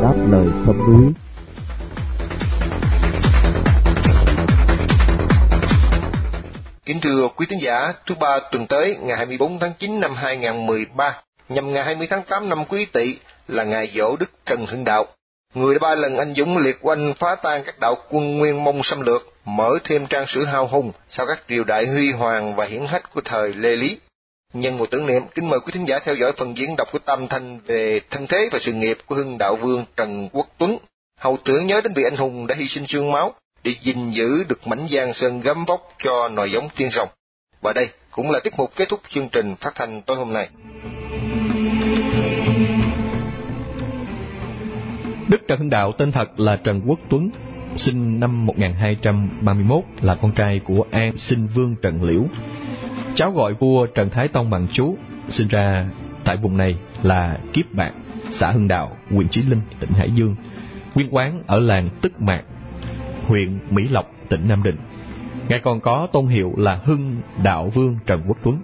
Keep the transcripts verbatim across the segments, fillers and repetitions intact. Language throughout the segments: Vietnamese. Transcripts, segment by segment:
đáp lời sông núi. Kính thưa quý thính giả, thứ ba tuần tới, ngày hai mươi bốn tháng chín năm hai nghìn không trăm mười ba, nhằm ngày hai mươi tháng tám năm Quý Tỵ, là ngày giỗ Đức Trần Hưng Đạo. Người đã ba lần anh dũng liệt oanh phá tan các đạo quân Nguyên Mông xâm lược, mở thêm trang sử hào hùng sau các triều đại huy hoàng và hiển hách của thời Lê Lý. Nhân một tưởng niệm, kính mời quý thính giả theo dõi phần diễn đọc của Tam Thanh về thân thế và sự nghiệp của Hưng Đạo Vương Trần Quốc Tuấn, hầu tưởng nhớ đến vị anh hùng đã hy sinh xương máu để gìn giữ được mảnh Giang Sơn gấm vóc cho nòi giống tiên rồng. Và đây cũng là tiết mục kết thúc chương trình phát thanh tối hôm nay. Đức Trần Hưng Đạo tên thật là Trần Quốc Tuấn, sinh năm một nghìn hai trăm ba mươi mốt, là con trai của An Sinh Vương Trần Liễu, cháu gọi vua Trần Thái Tông bằng chú, sinh ra tại vùng này là Kiếp Bạc, xã Hưng Đạo, huyện Chí Linh, tỉnh Hải Dương, nguyên quán ở làng Tức Mạc, huyện Mỹ Lộc, tỉnh Nam Định. Ngài còn có tôn hiệu là Hưng Đạo Vương Trần Quốc Tuấn.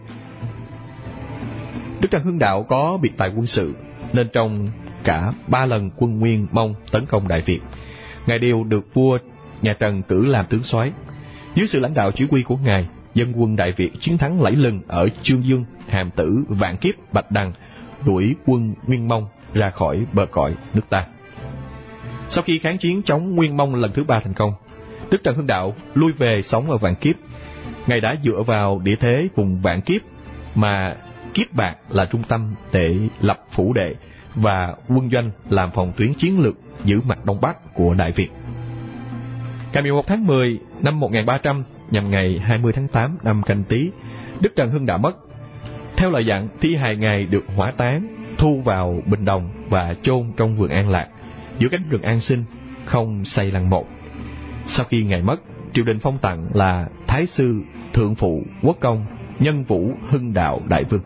Đức Trần Hưng Đạo có biệt tài quân sự, nên trong cả ba lần quân Nguyên Mông tấn công Đại Việt, ngài đều được vua nhà Trần cử làm tướng soái. Dưới sự lãnh đạo chỉ huy của ngài, dân quân Đại Việt chiến thắng lẫy lừng ở Chương Dương, Hàm Tử, Vạn Kiếp, Bạch Đằng, đuổi quân Nguyên Mông ra khỏi bờ cõi nước ta. Sau khi kháng chiến chống Nguyên Mông lần thứ ba thành công, Đức Trần Hưng Đạo lui về sống ở Vạn Kiếp. Ngài đã dựa vào địa thế vùng Vạn Kiếp mà Kiếp Bạc là trung tâm để lập phủ đệ và quân doanh làm phòng tuyến chiến lược giữ mặt Đông Bắc của Đại Việt. Ngày mười một tháng mười năm một nghìn ba trăm, nhằm ngày hai mươi tháng tám năm Canh Tý, Đức Trần Hưng đã mất. Theo lời dặn, thi hài ngài được hỏa táng, thu vào bình đồng và chôn trong vườn An Lạc, giữa cánh rừng An Sinh, không xây lăng mộ. Sau khi ngài mất, triều đình phong tặng là Thái sư Thượng phụ Quốc công Nhân Vũ Hưng Đạo Đại Vương.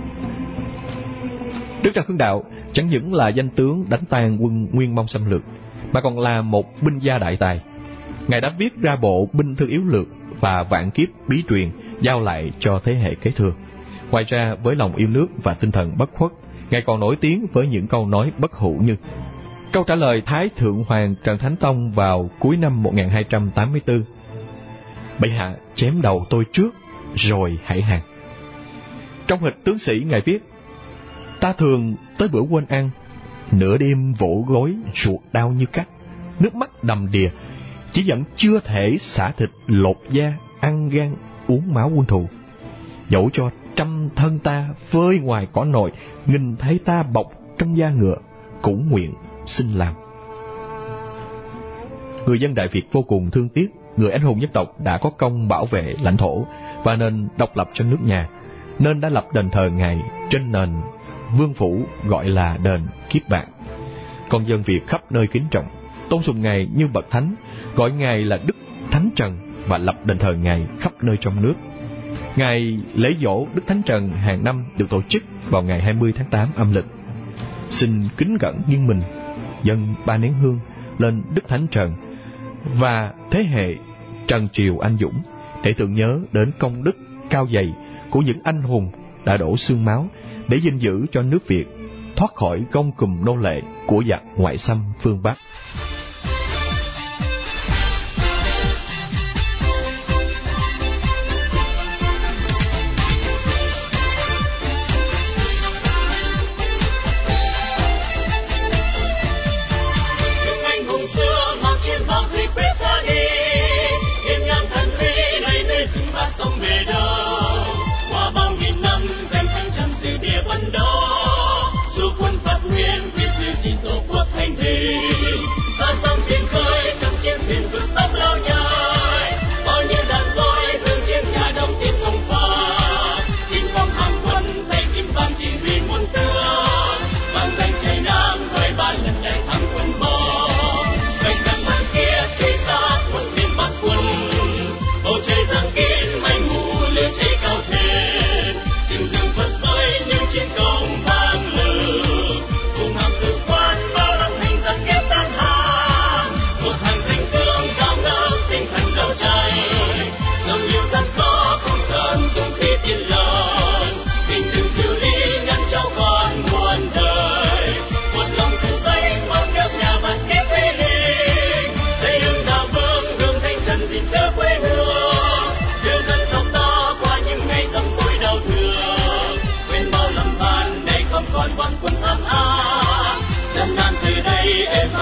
Đức Trần Hưng Đạo chẳng những là danh tướng đánh tan quân Nguyên Mông xâm lược, mà còn là một binh gia đại tài. Ngài đã viết ra bộ Binh Thư Yếu Lược và Vạn Kiếp Bí Truyền giao lại cho thế hệ kế thừa. Ngoài ra, với lòng yêu nước và tinh thần bất khuất, ngài còn nổi tiếng với những câu nói bất hủ như: câu trả lời Thái Thượng Hoàng Trần Thánh Tông vào cuối năm một nghìn hai trăm tám mươi tư: bệ hạ chém đầu tôi trước, rồi hãy hàng. Trong hịch tướng sĩ, ngài viết: ta thường tới bữa quên ăn, nửa đêm vỗ gối ruột đau như cắt, nước mắt đầm đìa, chỉ vẫn chưa thể xả thịt lột da, ăn gan uống máu quân thù. Dẫu cho trăm thân ta phơi ngoài cỏ nội, nghìn thấy ta bọc trong da ngựa, cũng nguyện xin làm. Người dân Đại Việt vô cùng thương tiếc người anh hùng dân tộc đã có công bảo vệ lãnh thổ và nền độc lập cho nước nhà, nên đã lập đền thờ ngài trên nền vương phủ gọi là đền Kiếp Bạc. Con dân Việt khắp nơi kính trọng, tôn sùng ngài như bậc thánh, gọi ngài là Đức Thánh Trần và lập đền thờ ngài khắp nơi trong nước. Ngày lễ giỗ Đức Thánh Trần hàng năm được tổ chức vào ngày hai mươi tháng tám âm lịch. Xin kính cẩn nghiêng mình dâng ba nén hương lên Đức Thánh Trần và thế hệ Trần Triều anh dũng, để tưởng nhớ đến công đức cao dày của những anh hùng đã đổ xương máu để gìn giữ cho nước Việt thoát khỏi gông cùm nô lệ của giặc ngoại xâm phương Bắc. Đó dù quân Phật nguyên quyết giữ gìn tổ quốc thành thị.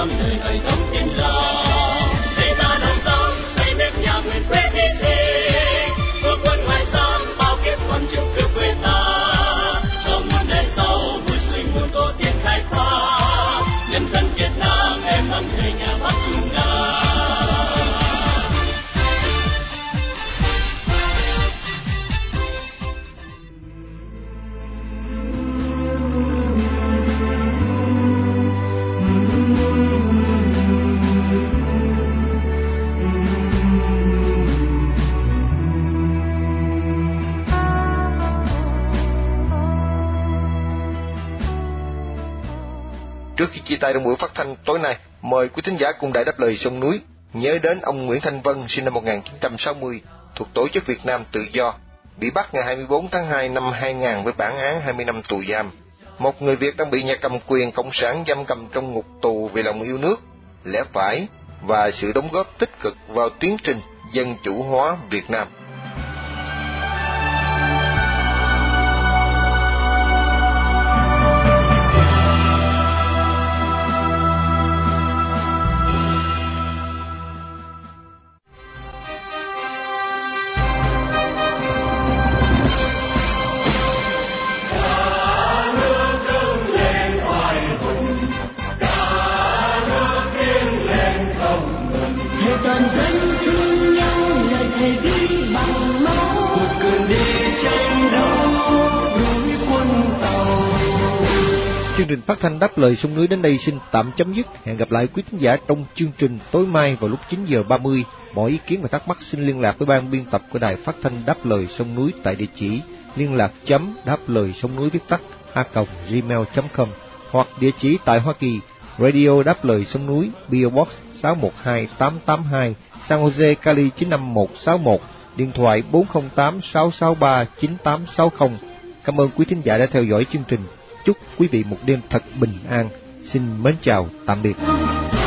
thăm nơi nơi giống thiên lao. Để ta đồng tâm xây nếp nhà nguyện quyết hy sinh, suốt quân ngoài xâm bao kiếp con trước cửa quê ta, cho muôn đời sau vui xuôi muôn tô tiền khai phá. Nhân dân Việt Nam em ấm người nhà Bắc Trung Nam. Trước khi chia tay trong buổi phát thanh tối nay, mời quý thính giả cùng Đài Đáp Lời Sông Núi nhớ đến ông Nguyễn Thanh Vân, sinh năm một nghìn chín trăm sáu mươi, thuộc Tổ chức Việt Nam Tự Do, bị bắt ngày hai mươi bốn tháng hai năm hai nghìn với bản án hai mươi năm tù giam. Một người Việt đang bị nhà cầm quyền cộng sản giam cầm trong ngục tù vì lòng yêu nước, lẽ phải và sự đóng góp tích cực vào tiến trình dân chủ hóa Việt Nam. Chương trình phát thanh Đáp Lời Sông Núi đến đây xin tạm chấm dứt. Hẹn gặp lại quý thính giả trong chương trình tối mai vào lúc chín giờ ba mươi. Mọi ý kiến và thắc mắc xin liên lạc với ban biên tập của Đài Phát thanh Đáp Lời Sông Núi tại địa chỉ liên lạc chấm đáp lời sông núi viết tắt a còng gmail chấm com hoặc địa chỉ tại Hoa Kỳ, Radio Đáp Lời Sông Núi, pê ô Box sáu một hai tám tám hai, San Jose, Cali chín năm một sáu một, điện thoại bốn không tám sáu sáu ba chín tám sáu không. Cảm ơn quý thính giả đã theo dõi chương trình. Chúc quý vị một đêm thật bình an. Xin mến chào, tạm biệt.